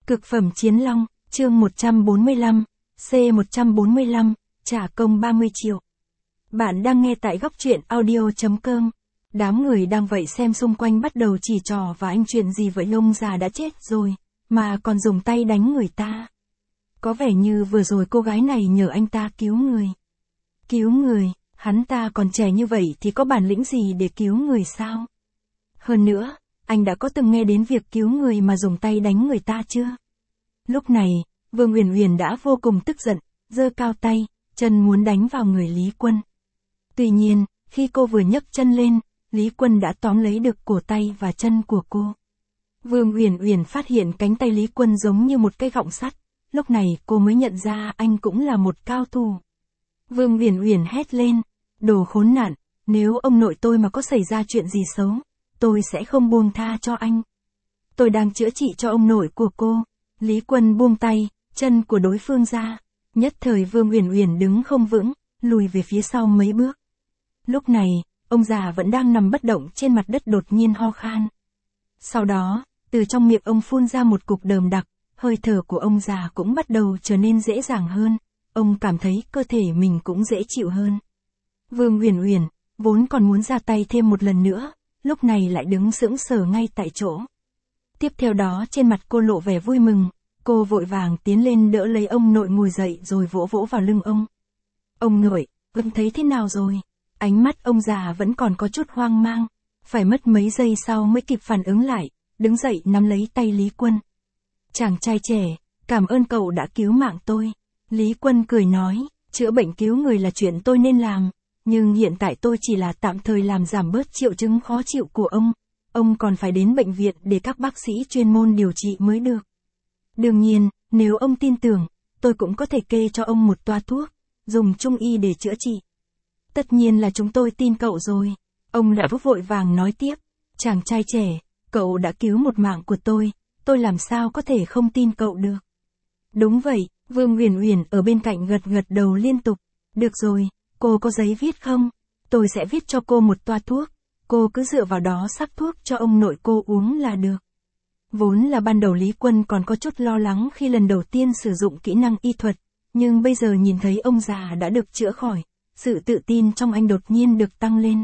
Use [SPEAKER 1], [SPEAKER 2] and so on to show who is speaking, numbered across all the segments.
[SPEAKER 1] Cực phẩm chiến long, chương 145, C145, trả công 30 triệu. Bạn đang nghe tại góc truyện audio.com. Đám người đang vậy xem xung quanh bắt đầu chỉ trò và anh chuyện gì vậy, ông già đã chết rồi, mà còn dùng tay đánh người ta. Có vẻ như vừa rồi cô gái này nhờ anh ta cứu người. Cứu người, hắn ta còn trẻ như vậy thì có bản lĩnh gì để cứu người sao? Hơn nữa, anh đã có từng nghe đến việc cứu người mà dùng tay đánh người ta chưa? Lúc này, Vương Uyển Uyển đã vô cùng tức giận, giơ cao tay, chân muốn đánh vào người Lý Quân. Tuy nhiên, khi cô vừa nhấc chân lên, Lý Quân đã tóm lấy được cổ tay và chân của cô. Vương Uyển Uyển phát hiện cánh tay Lý Quân giống như một cái gọng sắt, lúc này cô mới nhận ra anh cũng là một cao thủ. Vương Uyển Uyển hét lên, đồ khốn nạn, nếu ông nội tôi mà có xảy ra chuyện gì xấu, tôi sẽ không buông tha cho anh. Tôi đang chữa trị cho ông nội của cô. Lý Quân buông tay, chân của đối phương ra. Nhất thời Vương Uyển Uyển đứng không vững, lùi về phía sau mấy bước. Lúc này, ông già vẫn đang nằm bất động trên mặt đất đột nhiên ho khan. Sau đó, từ trong miệng ông phun ra một cục đờm đặc, hơi thở của ông già cũng bắt đầu trở nên dễ dàng hơn. Ông cảm thấy cơ thể mình cũng dễ chịu hơn. Vương Uyển Uyển, vốn còn muốn ra tay thêm một lần nữa, lúc này lại đứng sững sờ ngay tại chỗ. Tiếp theo đó trên mặt cô lộ vẻ vui mừng, cô vội vàng tiến lên đỡ lấy ông nội ngồi dậy rồi vỗ vỗ vào lưng ông. Ông nội, vẫn thấy thế nào rồi? Ánh mắt ông già vẫn còn có chút hoang mang, phải mất mấy giây sau mới kịp phản ứng lại, đứng dậy nắm lấy tay Lý Quân. Chàng trai trẻ, cảm ơn cậu đã cứu mạng tôi. Lý Quân cười nói, chữa bệnh cứu người là chuyện tôi nên làm, nhưng hiện tại tôi chỉ là tạm thời làm giảm bớt triệu chứng khó chịu của ông còn phải đến bệnh viện để các bác sĩ chuyên môn điều trị mới được. Đương nhiên, nếu ông tin tưởng, tôi cũng có thể kê cho ông một toa thuốc, dùng trung y để chữa trị. Tất nhiên là chúng tôi tin cậu rồi. Ông đã vội vàng nói tiếp, chàng trai trẻ, cậu đã cứu một mạng của tôi làm sao có thể không tin cậu được. Đúng vậy, Vương Uyển Uyển ở bên cạnh gật gật đầu liên tục. Được rồi, cô có giấy viết không? Tôi sẽ viết cho cô một toa thuốc, cô cứ dựa vào đó sắc thuốc cho ông nội cô uống là được. Vốn là ban đầu Lý Quân còn có chút lo lắng khi lần đầu tiên sử dụng kỹ năng y thuật, nhưng bây giờ nhìn thấy ông già đã được chữa khỏi, sự tự tin trong anh đột nhiên được tăng lên.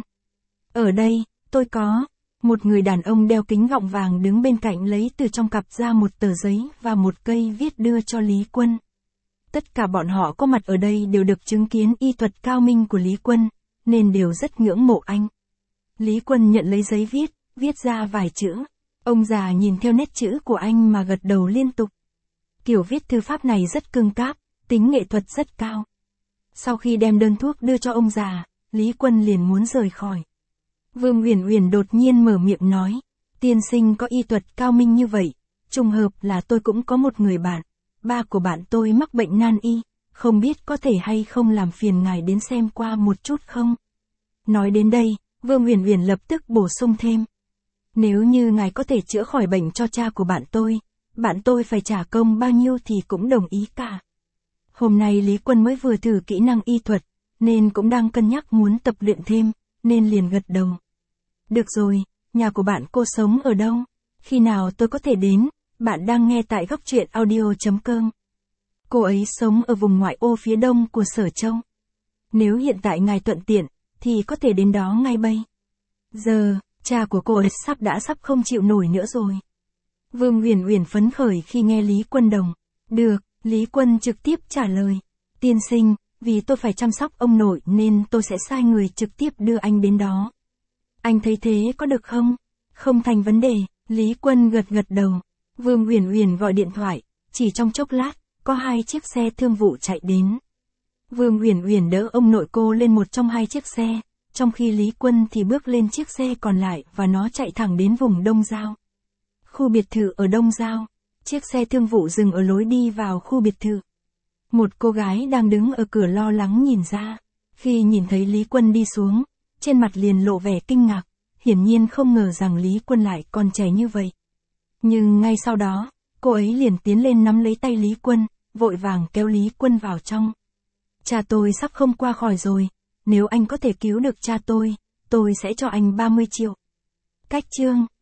[SPEAKER 1] Ở đây, tôi có. Một người đàn ông đeo kính gọng vàng đứng bên cạnh lấy từ trong cặp ra một tờ giấy và một cây viết đưa cho Lý Quân. Tất cả bọn họ có mặt ở đây đều được chứng kiến y thuật cao minh của Lý Quân, nên đều rất ngưỡng mộ anh. Lý Quân nhận lấy giấy viết ra vài chữ. Ông già nhìn theo nét chữ của anh mà gật đầu liên tục. Kiểu viết thư pháp này rất cưng cáp, tính nghệ thuật rất cao. Sau khi đem đơn thuốc đưa cho ông già, Lý Quân liền muốn rời khỏi. Vương Uyển Uyển đột nhiên mở miệng nói, tiên sinh có y thuật cao minh như vậy, trùng hợp là tôi cũng có một người bạn, ba của bạn tôi mắc bệnh nan y, không biết có thể hay không làm phiền ngài đến xem qua một chút không? Nói đến đây, Vương Uyển Uyển lập tức bổ sung thêm. Nếu như ngài có thể chữa khỏi bệnh cho cha của bạn tôi phải trả công bao nhiêu thì cũng đồng ý cả. Hôm nay Lý Quân mới vừa thử kỹ năng y thuật, nên cũng đang cân nhắc muốn tập luyện thêm, nên liền gật đầu. Được rồi, nhà của bạn cô sống ở đâu? Khi nào tôi có thể đến? Bạn đang nghe tại góc truyện audio.com. Cô ấy sống ở vùng ngoại ô phía đông của Sở Châu. Nếu hiện tại ngài thuận tiện, thì có thể đến đó ngay bây giờ. Cha của cô ấy sắp không chịu nổi nữa rồi. Vương Uyển Uyển phấn khởi khi nghe Lý Quân đồng. Được, Lý Quân trực tiếp trả lời. Tiên sinh, vì tôi phải chăm sóc ông nội nên tôi sẽ sai người trực tiếp đưa anh đến đó. Anh thấy thế có được không? Không thành vấn đề, Lý Quân gật gật đầu. Vương Uyển Uyển gọi điện thoại, chỉ trong chốc lát, có 2 chiếc xe thương vụ chạy đến. Vương Uyển Uyển đỡ ông nội cô lên một trong 2 chiếc xe. Trong khi Lý Quân thì bước lên chiếc xe còn lại và nó chạy thẳng đến vùng Đông Giao. Khu biệt thự ở Đông Giao. Chiếc xe thương vụ dừng ở lối đi vào khu biệt thự. Một cô gái đang đứng ở cửa lo lắng nhìn ra. Khi nhìn thấy Lý Quân đi xuống, trên mặt liền lộ vẻ kinh ngạc, hiển nhiên không ngờ rằng Lý Quân lại còn trẻ như vậy. Nhưng ngay sau đó, cô ấy liền tiến lên nắm lấy tay Lý Quân, vội vàng kéo Lý Quân vào trong. Cha tôi sắp không qua khỏi rồi. Nếu anh có thể cứu được cha tôi sẽ cho anh 30 triệu. Cách chương